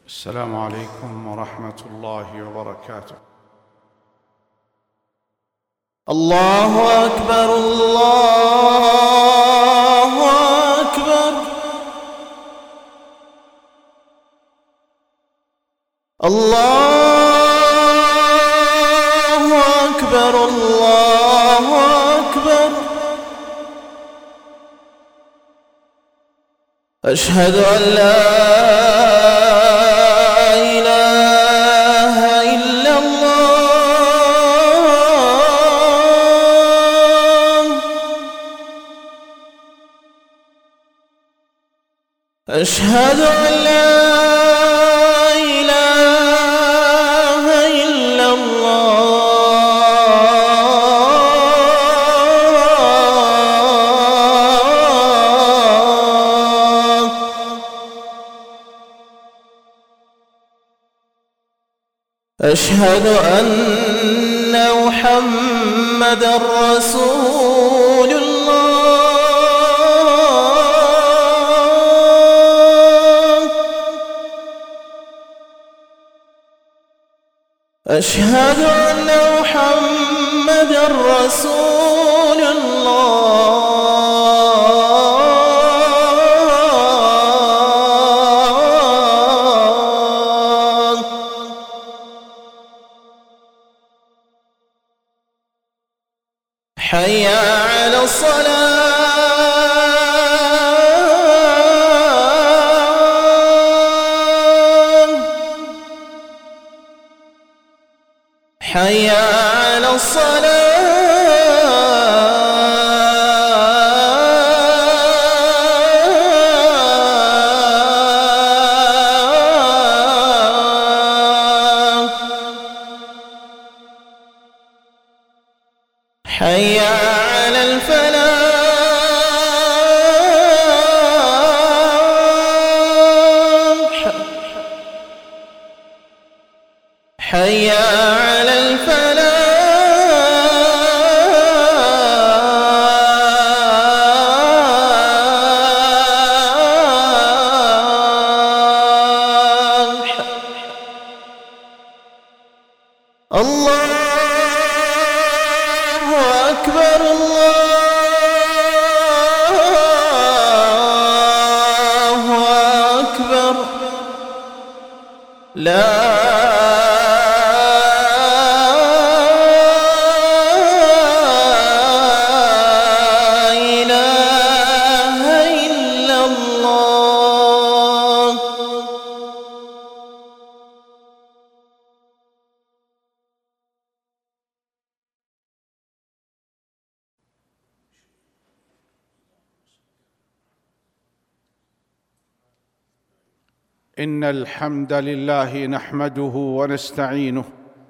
السلام عليكم ورحمة الله وبركاته. الله أكبر الله أكبر الله أكبر الله أكبر. أشهد أن لا إله إلا الله. أشهد أن لا إله إلا الله. أشهد أن محمدًا رسول الله. أشهد أن محمدًا رسول الله. حي على الصلاة. حي على الصلاة. حي على الفلاح. حي على الفلاح. الله أكبر الله أكبر. لا إله إلا الله. إن الحمد لله نحمده ونستعينه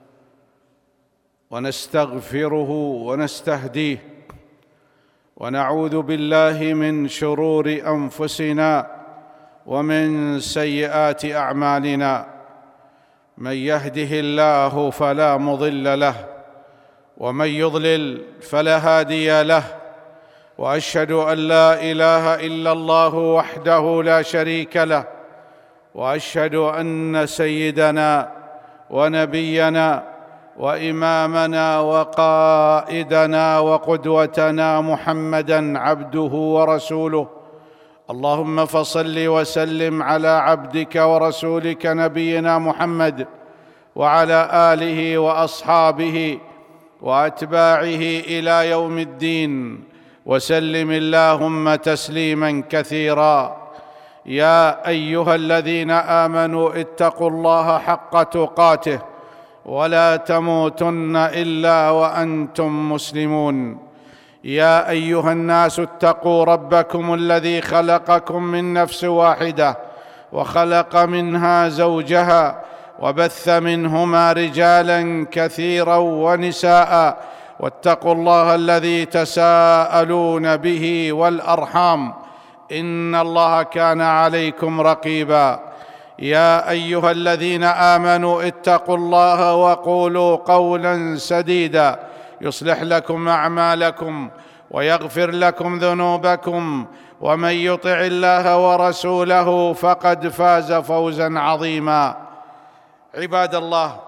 ونستغفره ونستهديه ونعوذ بالله من شرور أنفسنا ومن سيئات أعمالنا. من يهده الله فلا مضل له ومن يضلل فلا هادي له. وأشهد أن لا إله إلا الله وحده لا شريك له. وأشهد أن سيدنا ونبينا وإمامنا وقائدنا وقدوتنا محمدًا عبده ورسوله. اللهم فصل وسلم على عبدك ورسولك نبينا محمد وعلى آله وأصحابه وأتباعه إلى يوم الدين، وسلم اللهم تسليمًا كثيرًا. يا أيها الذين آمنوا اتقوا الله حق تقاته ولا تموتن إلا وأنتم مسلمون. يا أيها الناس اتقوا ربكم الذي خلقكم من نفس واحدة وخلق منها زوجها وبث منهما رجالا كثيرا ونساء، واتقوا الله الذي تساءلون به والأرحام إن الله كان عليكم رقيبا. يا أيها الذين آمنوا اتقوا الله وقولوا قولا سديدا يصلح لكم أعمالكم ويغفر لكم ذنوبكم ومن يطع الله ورسوله فقد فاز فوزا عظيما. عباد الله،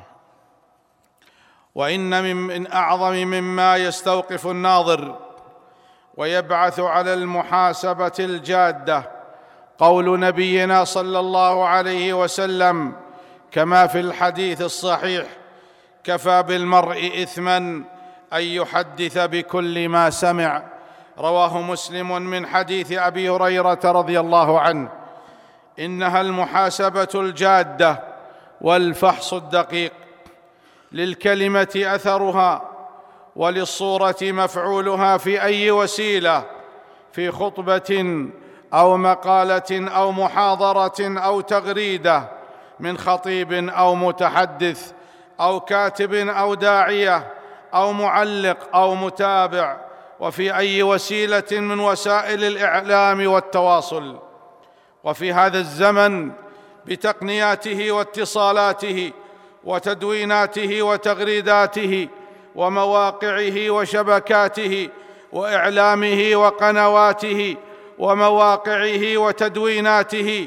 وإن من أعظم مما يستوقف الناظر ويبعث على المحاسبة الجادة قول نبينا صلى الله عليه وسلم كما في الحديث الصحيح: كفى بالمرء إثماً أن يحدث بكل ما سمع. رواه مسلم من حديث أبي هريرة رضي الله عنه. إنها المحاسبة الجادة والفحص الدقيق، للكلمة أثرها وللصورة مفعولها في أي وسيلة، في خطبة أو مقالة أو محاضرة أو تغريدة من خطيب أو متحدث أو كاتب أو داعية أو معلق أو متابع، وفي أي وسيلة من وسائل الإعلام والتواصل. وفي هذا الزمن بتقنياته واتصالاته وتدويناته وتغريداته ومواقعه وشبكاته وإعلامه وقنواته ومواقعه وتدويناته،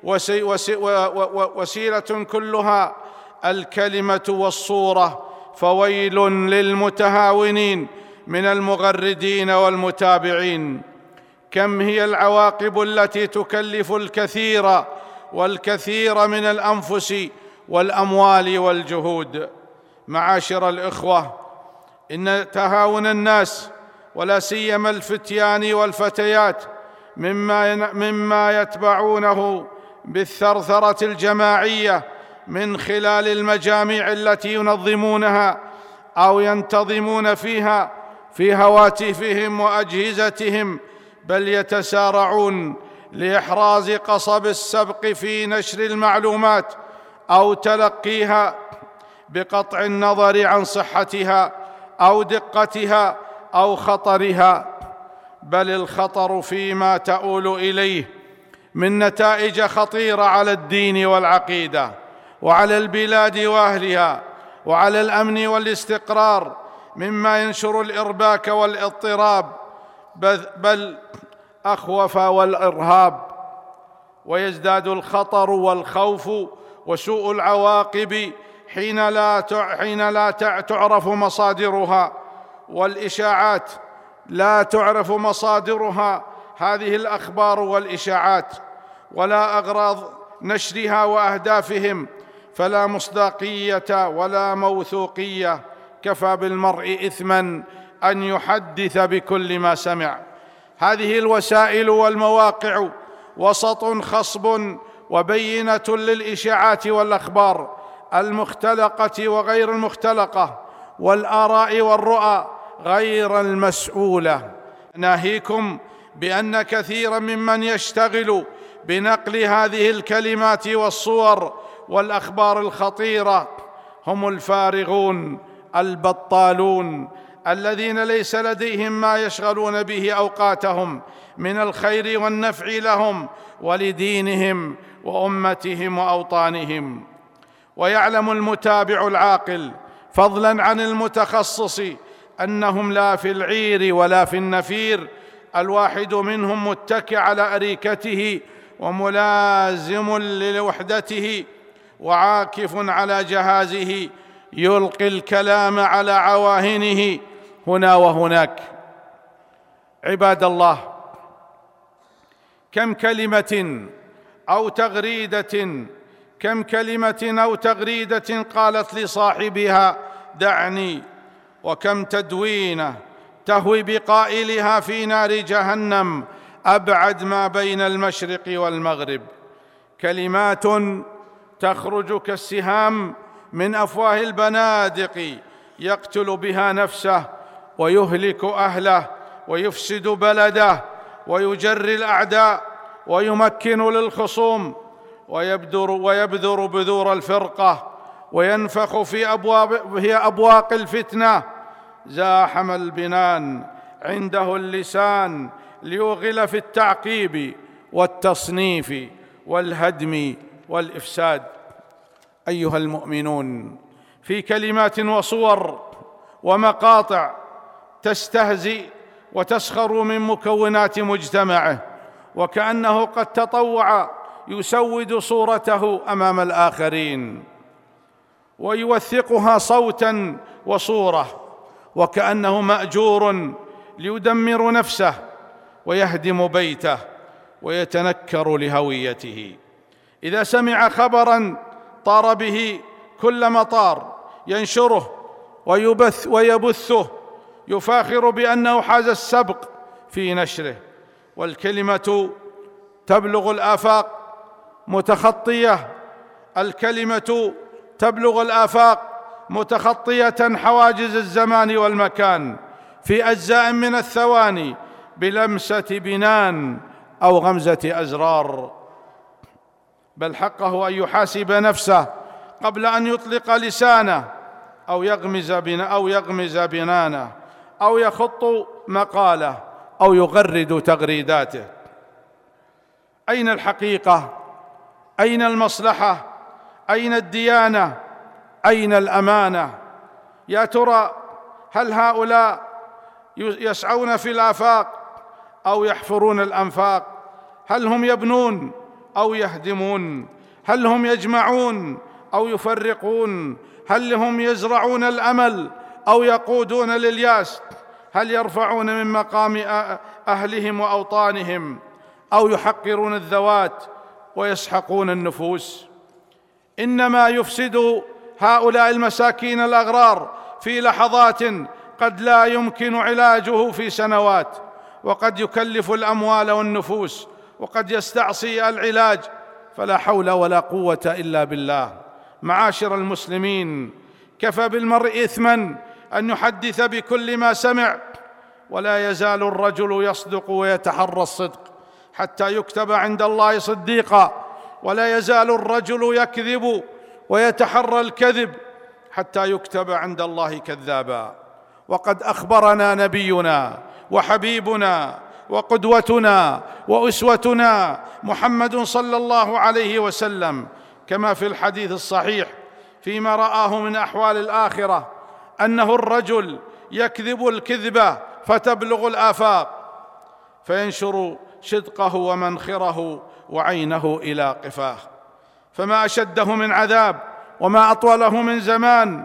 وسيلة كلها الكلمة والصورة. فويل للمتهاونين من المغردين والمتابعين. كم هي العواقب التي تكلف الكثير والكثير من الأنفس والأموال والجهود. معاشر الإخوة، إن تهاون الناس ولا سيما الفتيان والفتيات مما يتبعونه بالثرثرة الجماعية من خلال المجاميع التي ينظمونها أو ينتظمون فيها في هواتفهم وأجهزتهم، بل يتسارعون لإحراز قصب السبق في نشر المعلومات أو تلقيها بقطع النظر عن صحتها أو دقتها أو خطرها. بل الخطر فيما تؤول إليه من نتائج خطيرة على الدين والعقيدة وعلى البلاد وأهلها وعلى الأمن والاستقرار، مما ينشر الإرباك والاضطراب بل أخوف والإرهاب، ويزداد الخطر والخوف وسوء العواقب حين لا تعرف مصادرها، والإشاعات لا تعرف مصادرها، هذه الأخبار والإشاعات، ولا أغراض نشرها وأهدافهم، فلا مصداقية ولا موثوقية. كفى بالمرء إثماً أن يحدث بكل ما سمع. هذه الوسائل والمواقع وسط خصب وبينة للإشاعات والأخبار المختلقة وغير المختلقة والآراء والرؤى غير المسؤولة. ناهيكم بأن كثيراً ممن يشتغل بنقل هذه الكلمات والصور والأخبار الخطيرة هم الفارغون البطالون، الذين ليس لديهم ما يشغلون به أوقاتهم من الخير والنفع لهم ولدينهم وأمتهم وأوطانهم. ويعلم المتابع العاقل فضلاً عن المتخصص أنهم لا في العير ولا في النفير، الواحد منهم متكئ على أريكته وملازم لوحدته وعاكف على جهازه، يلقي الكلام على عواهنه هنا وهناك. عباد الله، كم كلمة أو تغريدة قالت لصاحبها دعني، وكم تدوينة تهوي بقائلها في نار جهنم أبعد ما بين المشرق والمغرب. كلمات تخرج كالسهام من أفواه البنادق، يقتل بها نفسه ويهلك أهله ويفسد بلده ويجري الأعداء ويمكن للخصوم ويبذر بذور الفرقة وينفخ في أبواق الفتنة. زاحم البنان عنده اللسان ليوغل في التعقيب والتصنيف والهدم والإفساد. أيها المؤمنون، في كلمات وصور ومقاطع تستهزئ وتسخر من مكونات مجتمعه، وكأنه قد تطوع يسود صورته أمام الآخرين ويوثقها صوتا وصورة، وكأنه مأجور ليدمر نفسه ويهدم بيته ويتنكر لهويته. إذا سمع خبرا طار به كل مطار ينشره ويبثه يفاخر بأنه حاز السبق في نشره، والكلمة تبلغ الآفاق متخطية، الكلمة تبلغ الآفاق متخطية حواجز الزمان والمكان في أجزاء من الثواني بلمسة بنان أو غمزة أزرار. بل حقه أن يحاسب نفسه قبل أن يطلق لسانه أو يغمز بنانه أو يخط مقاله أو يغرد تغريداته. أين الحقيقة؟ أين المصلحة؟ أين الديانة؟ أين الأمانة؟ يا ترى هل هؤلاء يسعون في الآفاق أو يحفرون الأنفاق؟ هل هم يبنون أو يهدمون؟ هل هم يجمعون أو يفرقون؟ هل هم يزرعون الأمل أو يقودون للياس؟ هل يرفعون من مقام أهلهم وأوطانهم أو يحقرون الذوات ويسحقون النفوس؟ إنما يفسد هؤلاء المساكين الأغرار في لحظات قد لا يمكن علاجه في سنوات، وقد يكلف الأموال والنفوس، وقد يستعصي العلاج، فلا حول ولا قوة إلا بالله. معاشر المسلمين، كفى بالمرء إثما أن يحدث بكل ما سمع، ولا يزال الرجل يصدق ويتحرى الصدق حتى يكتب عند الله صديقا، ولا يزال الرجل يكذب ويتحرى الكذب حتى يكتب عند الله كذابا. وقد أخبرنا نبينا وحبيبنا وقدوتنا وأسوتنا محمد صلى الله عليه وسلم كما في الحديث الصحيح فيما رآه من أحوال الآخرة أنه الرجل يكذب الكذبة فتبلغ الآفاق فينشر شدقه ومنخره وعينه إلى قفاه. فما أشده من عذاب وما أطوله من زمان.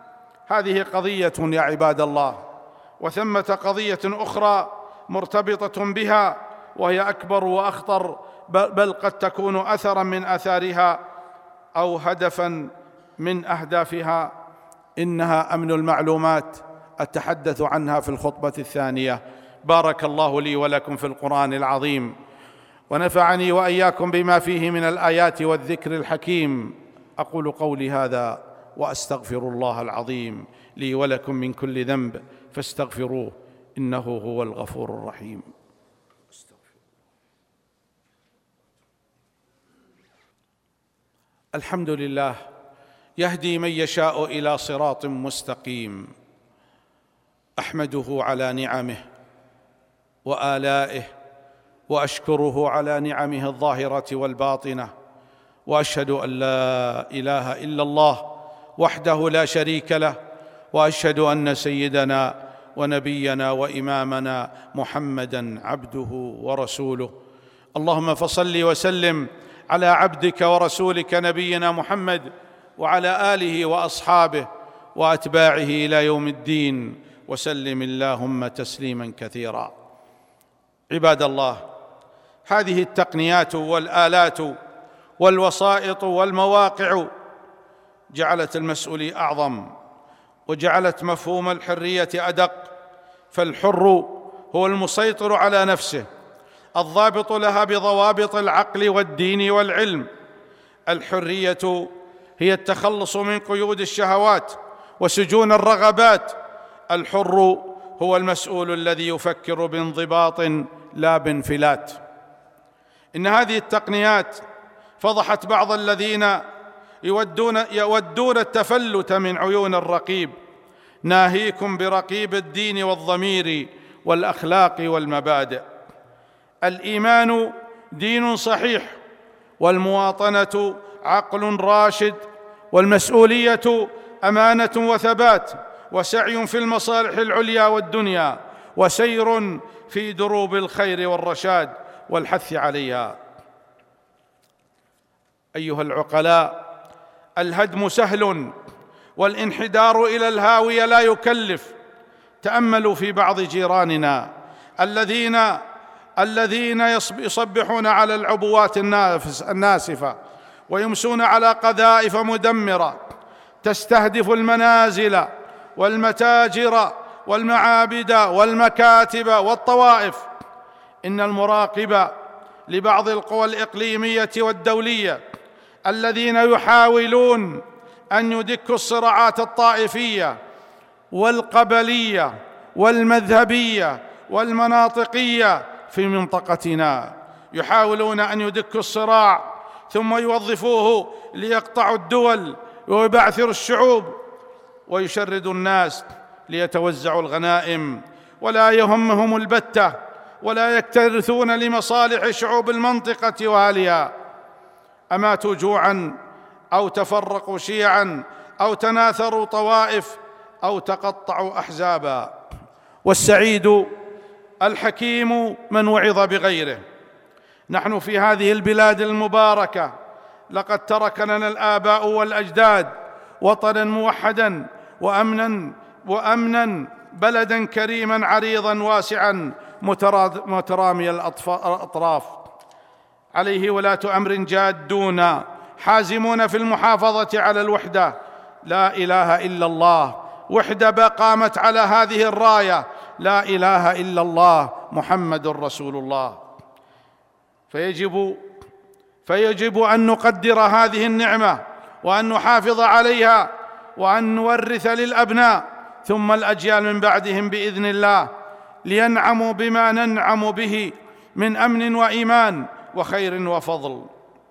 هذه قضية يا عباد الله، وثمة قضية أخرى مرتبطة بها وهي أكبر وأخطر، بل قد تكون أثراً من آثارها أو هدفاً من أهدافها. إنها أمن المعلومات، أتحدث عنها في الخطبة الثانية. بارك الله لي ولكم في القرآن العظيم، ونفعني وإياكم بما فيه من الآيات والذكر الحكيم. أقول قولي هذا وأستغفر الله العظيم لي ولكم من كل ذنب فاستغفروه إنه هو الغفور الرحيم. الحمد لله يهدي من يشاء إلى صراط مستقيم. أحمده على نعمه وآلائه، وأشكره على نعمه الظاهرة والباطنة، وأشهد أن لا إله إلا الله وحده لا شريك له، وأشهد أن سيدنا ونبينا وإمامنا محمدًا عبده ورسوله. اللهم فصل وسلم على عبدك ورسولك نبينا محمد وعلى آله وأصحابه وأتباعه إلى يوم الدين، وسلم اللهم تسليماً كثيراً. عباد الله، هذه التقنيات والآلات والوسائط والمواقع جعلت المسؤولية أعظم، وجعلت مفهوم الحرية أدق. فالحر هو المسيطر على نفسه، الضابط لها بضوابط العقل والدين والعلم. الحرية هي التخلص من قيود الشهوات وسجون الرغبات. الحر هو المسؤول الذي يفكر بانضباط لا بانفلات. إن هذه التقنيات فضحت بعض الذين يودون التفلت من عيون الرقيب. ناهيكم برقيب الدين والضمير والأخلاق والمبادئ. الإيمان دين صحيح، والمواطنة عقل راشد، والمسؤولية أمانة وثبات، وسعي في المصالح العليا والدنيا، وسير في دروب الخير والرشاد والحث عليها. أيها العقلاء، الهدم سهل والانحدار إلى الهاوية لا يكلف. تأملوا في بعض جيراننا الذين يصبحون على العبوات الناسفة ويمسون على قذائف مدمرة تستهدف المنازل والمتاجر والمعابد والمكاتب والطوائف. إن المراقب لبعض القوى الإقليمية والدولية الذين يحاولون أن يدكوا الصراعات الطائفية والقبلية والمذهبية والمناطقية في منطقتنا، يحاولون أن يدكوا الصراع ثم يوظفوه ليقطعوا الدول ويبعثروا الشعوب ويشردوا الناس ليتوزعوا الغنائم، ولا يهمهم البتة، ولا يكترثون لمصالح شعوب المنطقة وأهلها. أماتوا جوعاً أو تفرقوا شيعاً أو تناثروا طوائف أو تقطعوا أحزاباً. والسعيد الحكيم من وعظ بغيره. نحن في هذه البلاد المباركة لقد ترك لنا الآباء والأجداد وطناً موحداً وأمناً، بلداً كريماً عريضاً واسعاً مترامي الأطراف. عليه ولاة أمر جادون حازمون في المحافظة على الوحدة. لا إله إلا الله، وحدة قامت على هذه الراية، لا إله إلا الله محمد رسول الله. فيجب أن نقدر هذه النعمة وأن نحافظ عليها وأن نورث للأبناء ثم الأجيال من بعدهم بإذن الله، لينعموا بما ننعم به من أمن وإيمان وخير وفضل.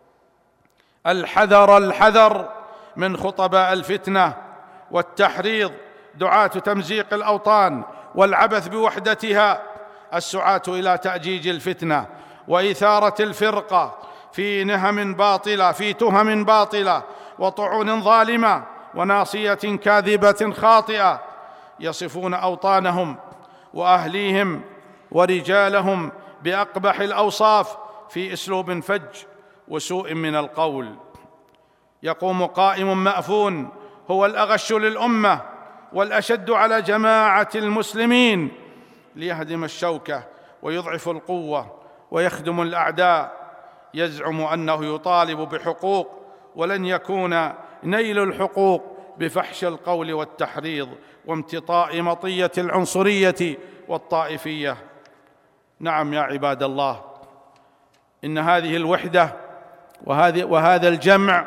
الحذر من خطباء الفتنة والتحريض، دعاة تمزيق الأوطان والعبث بوحدتها، السعاة إلى تأجيج الفتنة وإثارة الفرقة في تهم باطلة وطعون ظالمة وناصية كاذبة خاطئة، يصفون أوطانهم وأهليهم ورجالهم بأقبح الأوصاف في أسلوب فج وسوء من القول. يقوم قائم مأفون هو الأغش للأمة والأشد على جماعة المسلمين ليهدم الشوكة ويضعف القوة ويخدم الأعداء، يزعم أنه يطالب بحقوق، ولن يكون نيل الحقوق بفحش القول والتحريض وامتطاء مطية العنصرية والطائفية. نعم يا عباد الله، إن هذه الوحدة وهذا الجمع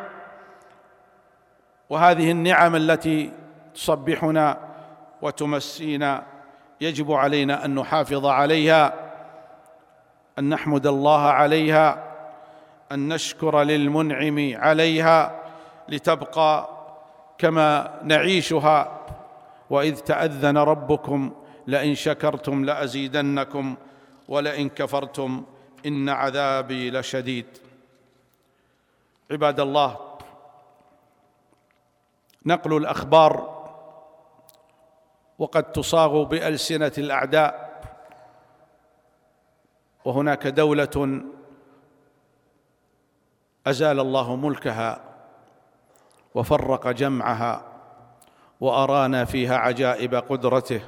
وهذه النعم التي تصبحنا وتمسينا يجب علينا أن نحافظ عليها، أن نحمد الله عليها، أن نشكر للمنعم عليها لتبقى كما نعيشها. وإذ تأذن ربكم لئن شكرتم لأزيدنكم ولئن كفرتم إن عذابي لشديد. عباد الله، نقل الأخبار وقد تصاغ بألسنة الأعداء، وهناك دولة أزال الله ملكها وفرق جمعها وأرانا فيها عجائب قدرته.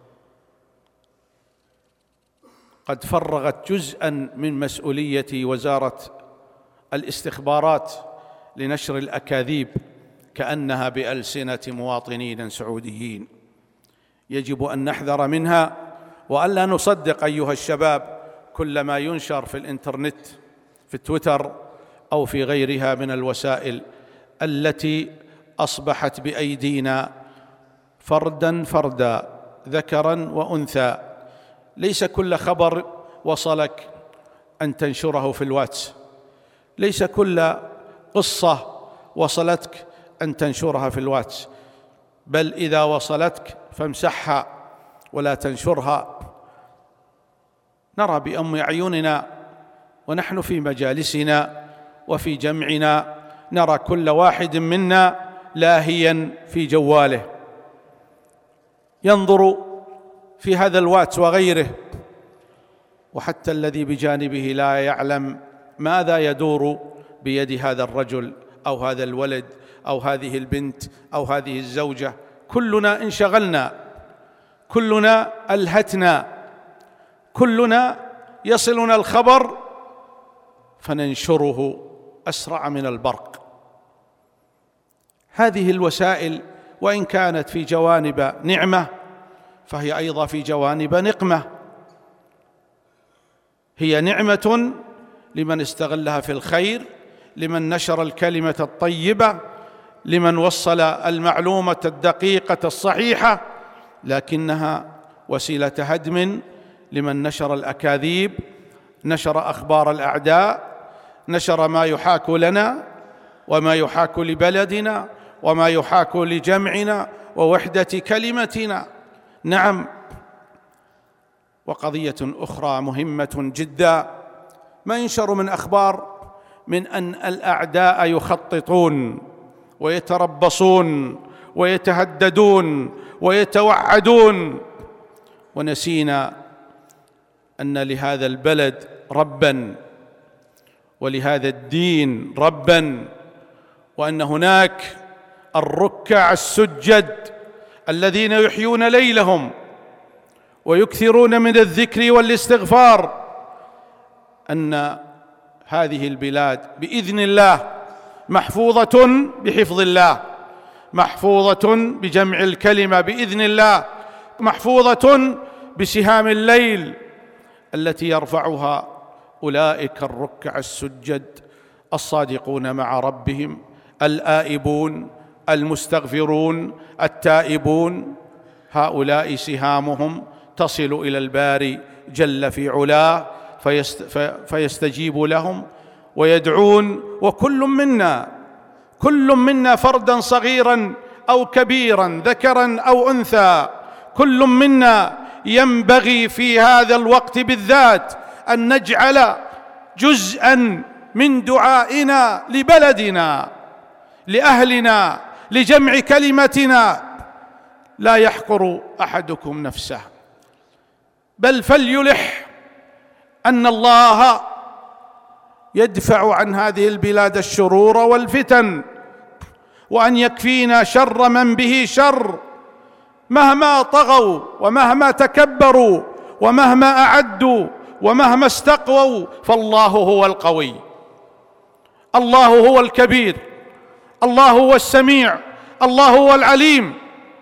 قد فرغت جزءاً من مسؤولية وزارة الاستخبارات لنشر الأكاذيب كأنها بألسنة مواطنين سعوديين. يجب أن نحذر منها وألا نصدق أيها الشباب كل ما ينشر في الإنترنت، في تويتر أو في غيرها من الوسائل التي أصبحت بأيدينا فرداً فردا، ذكراً وأنثى. ليس كل خبر وصلك أن تنشره في الواتس، ليس كل قصة وصلتك أن تنشرها في الواتس، بل إذا وصلتك فامسحها ولا تنشرها. نرى بأم أعيننا ونحن في مجالسنا وفي جمعنا، نرى كل واحد منا لاهياً في جواله، ينظر في هذا الواتس وغيره، وحتى الذي بجانبه لا يعلم ماذا يدور بيد هذا الرجل أو هذا الولد أو هذه البنت أو هذه الزوجة. كلنا انشغلنا، كلنا ألهتنا، كلنا يصلنا الخبر فننشره أسرع من البرق. هذه الوسائل وإن كانت في جوانب نعمة فهي أيضا في جوانب نقمة. هي نعمة لمن استغلها في الخير، لمن نشر الكلمة الطيبة، لمن وصل المعلومة الدقيقة الصحيحة، لكنها وسيلة هدم لمن نشر الأكاذيب، نشر أخبار الأعداء، نشر ما يحاك لنا وما يحاك لبلدنا وما يحاك لجمعنا ووحدة كلمتنا. نعم. وقضية أخرى مهمة جدا ما ينشر من أخبار من أن الأعداء يخططون ويتربصون ويتهددون ويتوعدون، ونسينا أن لهذا البلد رباً ولهذا الدين رباً، وأن هناك الركع السجد الذين يحيون ليلهم ويكثرون من الذكر والاستغفار، أن هذه البلاد بإذن الله محفوظة بحفظ الله، محفوظة بجمع الكلمة بإذن الله، محفوظة بسهام الليل التي يرفعها أولئك الركع السجد الصادقون مع ربهم، الآئبون المستغفرون التائبون. هؤلاء سهامهم تصل إلى الباري جل في علاه فيستجيب لهم ويدعون. كل منا فردا صغيرا أو كبيرا، ذكرا أو أنثى، كل منا ينبغي في هذا الوقت بالذات أن نجعل جزءا من دعائنا لبلدنا، لأهلنا، لجمع كلمتنا. لا يحقر أحدكم نفسه، بل فليلح أن الله يدفع عن هذه البلاد الشرور والفتن، وأن يكفينا شر من به شر، مهما طغوا ومهما تكبروا ومهما أعدوا ومهما استقووا، فالله هو القوي، الله هو الكبير، الله هو السميع، الله هو العليم.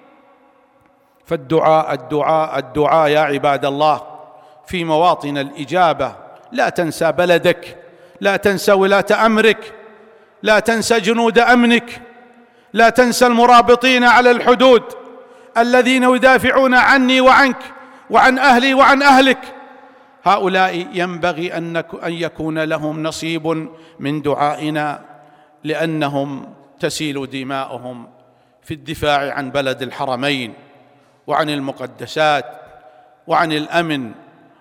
فالدعاء الدعاء الدعاء يا عباد الله في مواطن الإجابة. لا تنسى بلدك، لا تنسى ولاة أمرك، لا تنسى جنود أمنك، لا تنسى المرابطين على الحدود الذين يدافعون عني وعنك وعن أهلي وعن أهلك. هؤلاء ينبغي أن يكون لهم نصيب من دعائنا، لأنهم تسيل دماؤهم في الدفاع عن بلد الحرمين وعن المقدسات وعن الأمن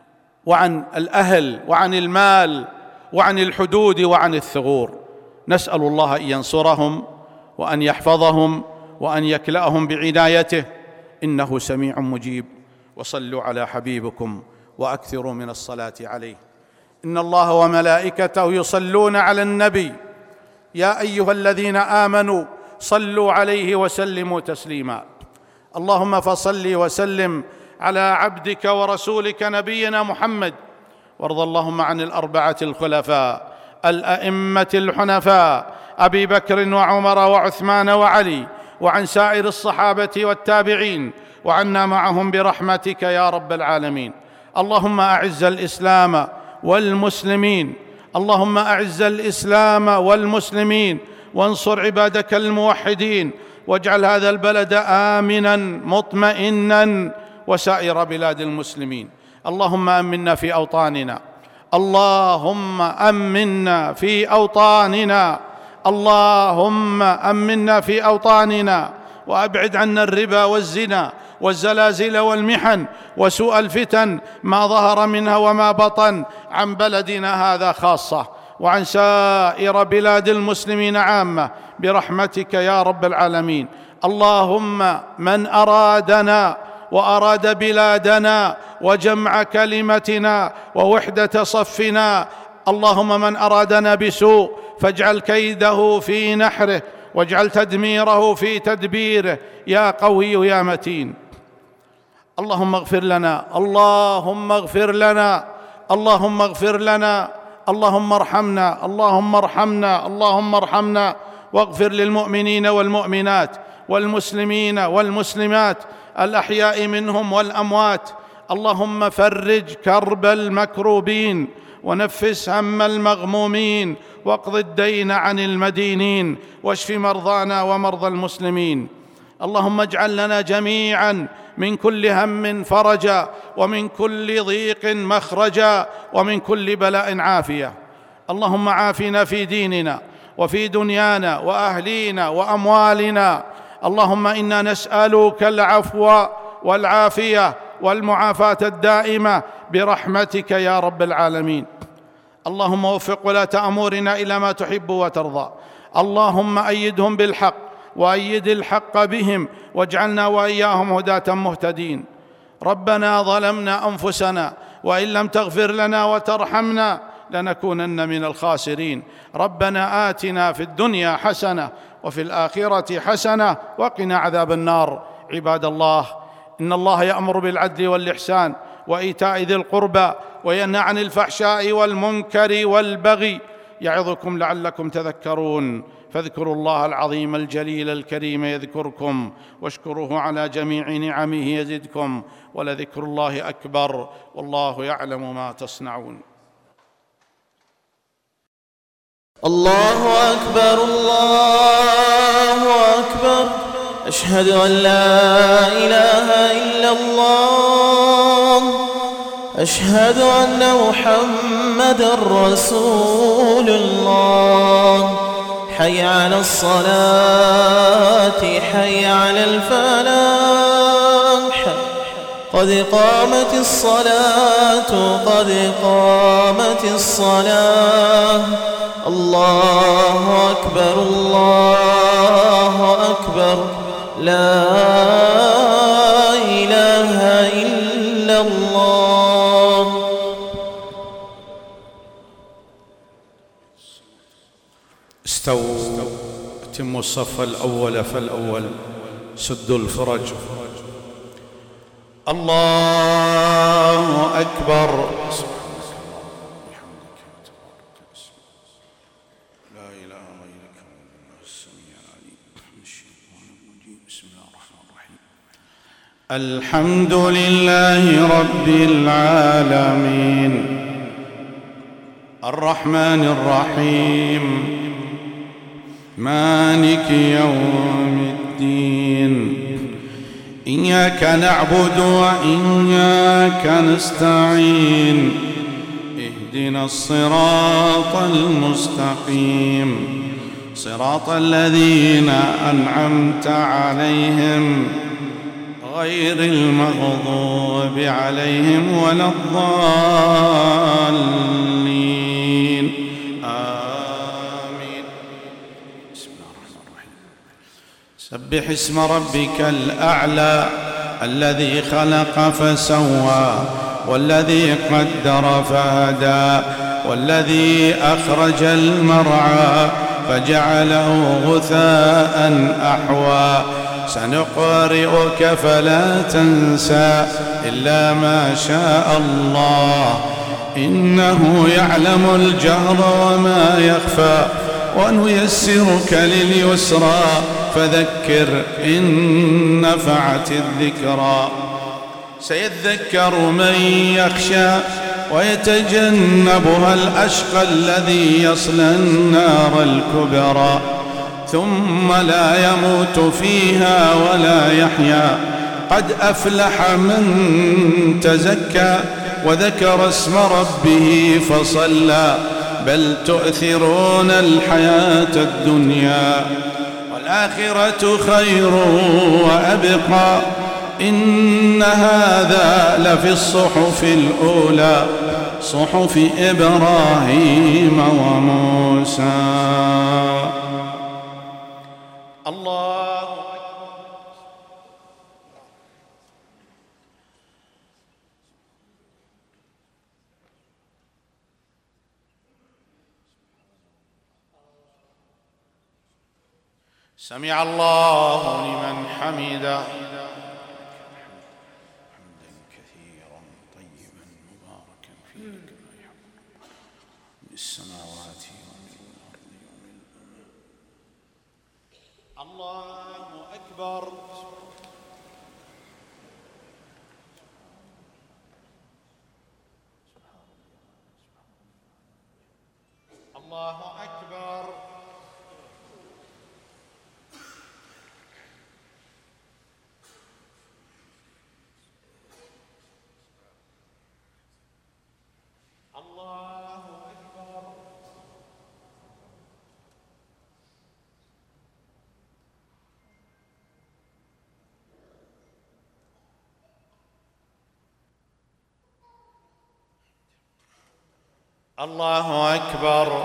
وعن الأهل وعن المال وعن الحدود وعن الثغور. نسأل الله أن ينصرهم وأن يحفظهم وأن يكلأهم بعنايته، إنه سميع مجيب. وصلوا على حبيبكم وأكثروا من الصلاة عليه. إن الله وملائكته يصلون على النبي، يا أيها الذين آمنوا صلوا عليه وسلموا تسليما. اللهم فصل وسلم على عبدك ورسولك نبينا محمد، وارض اللهم عن الأربعة الخلفاء الأئمة الحنفاء أبي بكر وعمر وعثمان وعلي، وعن سائر الصحابة والتابعين، وعنا معهم برحمتك يا رب العالمين. اللهم أعز الإسلام والمسلمين، اللهم أعز الإسلام والمسلمين، وانصر عبادك الموحدين، واجعل هذا البلد آمنا مطمئنا وسائر بلاد المسلمين. اللهم أمنا في أوطاننا، اللهم أمنا في أوطاننا، اللهم أمنا في أوطاننا، وأبعد عنا الربا والزنا والزلازل والمحن وسوء الفتن ما ظهر منها وما بطن عن بلدنا هذا خاصة، وعن سائر بلاد المسلمين عامة برحمتك يا رب العالمين. اللهم من أرادنا وأراد بلادنا وجمع كلمتنا ووحدة صفنا. اللهم من أرادنا بسوء فاجعل كيده في نحره واجعل تدميره في تدبيره يا قوي يا متين. اللهم اغفر لنا، اللهم اغفر لنا، اللهم اغفر لنا، اللهم ارحمنا، اللهم ارحمنا، اللهم ارحمنا، واغفر للمؤمنين والمؤمنات والمسلمين والمسلمات الأحياء منهم والأموات. اللهم فرج كرب المكروبين ونفس هم المغمومين واقض الدين عن المدينين واشف مرضانا ومرضى المسلمين. اللهم اجعل لنا جميعا من كل هم فرجا ومن كل ضيق مخرجا ومن كل بلاء عافية. اللهم عافنا في ديننا وفي دنيانا وأهلينا وأموالنا. اللهم إنا نسألك العفو والعافية والمعافاة الدائمة برحمتك يا رب العالمين. اللهم وفق ولاة أمورنا إلى ما تحب وترضى. اللهم أيدهم بالحق وأيد الحق بهم واجعلنا وإياهم هداة مهتدين. ربنا ظلمنا أنفسنا وإن لم تغفر لنا وترحمنا لنكونن من الخاسرين. ربنا آتنا في الدنيا حسنة وفي الآخرة حسنة وقنا عذاب النار. عباد الله، إن الله يأمر بالعدل والإحسان وإيتاء ذي القربى وينهى عن الفحشاء والمنكر والبغي يعظكم لعلكم تذكرون. فاذكروا الله العظيم الجليل الكريم يذكركم واشكروه على جميع نعمه يزدكم ولذكر الله أكبر والله يعلم ما تصنعون. الله أكبر الله أكبر. أشهد أن لا إله إلا الله. أشهد أن محمدًا رسول الله. حي على الصلاة حي على الفلاح. قد قامت الصلاة قد قامت الصلاة. الله أكبر الله أكبر. لا إله إلا الله. استووا اتموا الصف الأول فالأول سدوا الفرج. الله أكبر. الحمد لله رب العالمين الرحمن الرحيم مالك يوم الدين. إياك نعبد وإياك نستعين. اهدنا الصراط المستقيم صراط الذين أنعمت عليهم غير المغضوب عليهم ولا الضالين. آمين. بسم الله الرحمن الرحيم. سبح اسم ربك الأعلى الذي خلق فسوى والذي قدر فهدى والذي أخرج المرعى فجعله غثاء أحوى. سنقرئك فلا تنسى إلا ما شاء الله إنه يعلم الجهر وما يخفى. ونيسرك لليسرى فذكر إن نفعت الذكرى. سيذكر من يخشى ويتجنبها الأشقى الذي يصلى النار الكبرى ثم لا يموت فيها ولا يحيا. قد أفلح من تزكى وذكر اسم ربه فصلى. بل تؤثرون الحياة الدنيا والآخرة خير وأبقى. إن هذا لفي الصحف الأولى صحف إبراهيم وموسى. الله سمع الله لمن حمده. حمدا كثيرا طيبا مباركا فيه كما يحب السماوات ومن الأرض ومن الله أكبر. الله أكبر. الله أكبر. الله أكبر.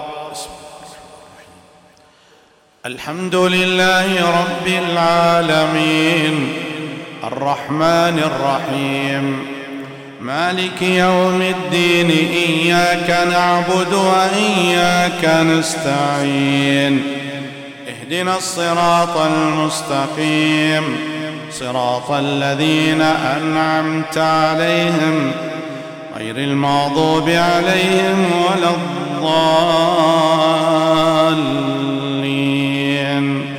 الحمد لله رب العالمين الرحمن الرحيم مالك يوم الدين، إياك نعبد وإياك نستعين، اهدنا الصراط المستقيم، صراط الذين أنعمت عليهم غير المغضوب عليهم ولا الضالين،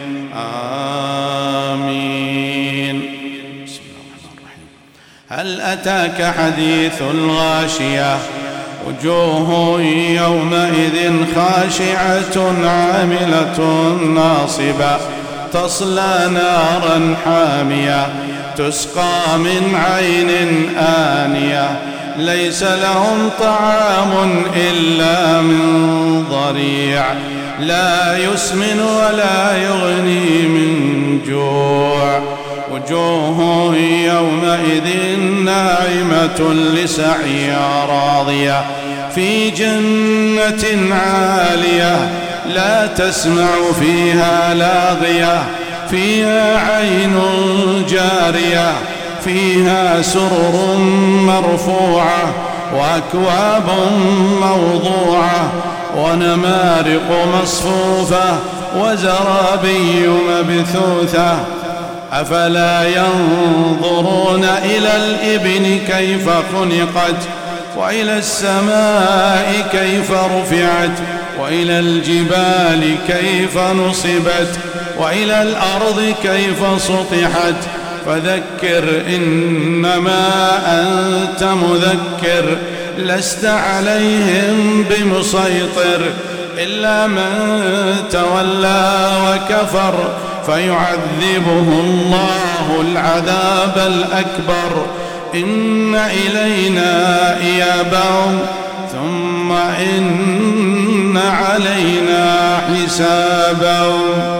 آمين. بسم الله الرحمن الرحيم. هل أتاك حديث الغاشية؟ وجوه يومئذ خاشعة عاملة ناصبة تصلى نارا حامية تسقى من عين آنية ليس لهم طعام إلا من ضريع لا يسمن ولا يغني من جوع. وجوه يومئذ ناعمة لسعيها راضية في جنة عالية لا تسمع فيها لاغية فيها عين جارية فيها سرر مرفوعة وأكواب موضوعة ونمارق مصفوفة وزرابي مبثوثة. أفلا ينظرون إلى الإبل كيف خلقت وإلى السماء كيف رفعت وإلى الجبال كيف نصبت وإلى الأرض كيف سطحت. فذكر إنما أنت مذكر لست عليهم بمسيطر إلا من تولى وكفر فيعذبه الله العذاب الأكبر. إن إلينا إيابهم ثم إن علينا حسابهم.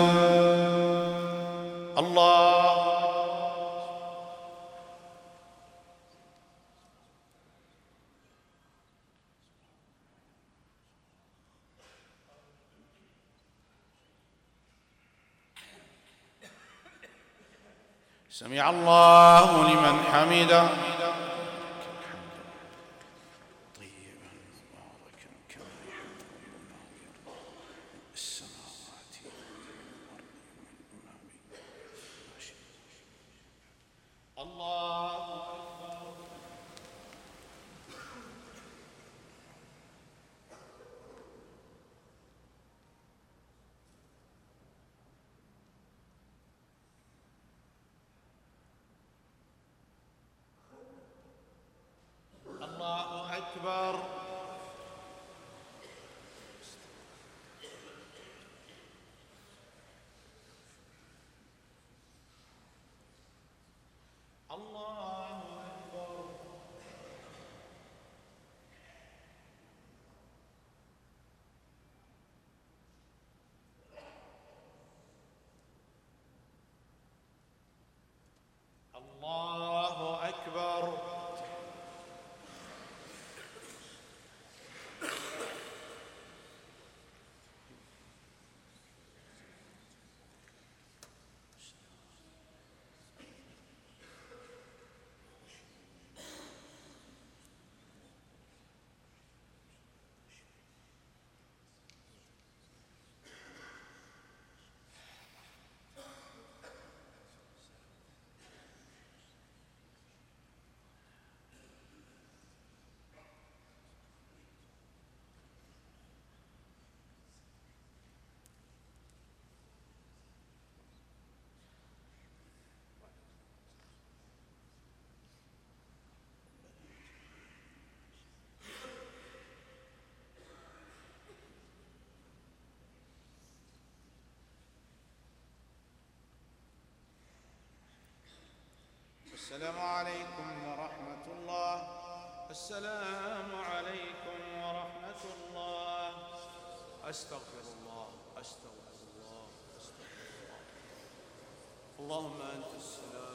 الله سمع الله لمن حمده. طيبا مباركا كما يحب السماوات والأرض. الله أكبر. أكبر. الله السلام عليكم ورحمة الله. السلام عليكم ورحمة الله. أستغفر الله أستغفر الله أستغفر الله. اللهم أنت السلام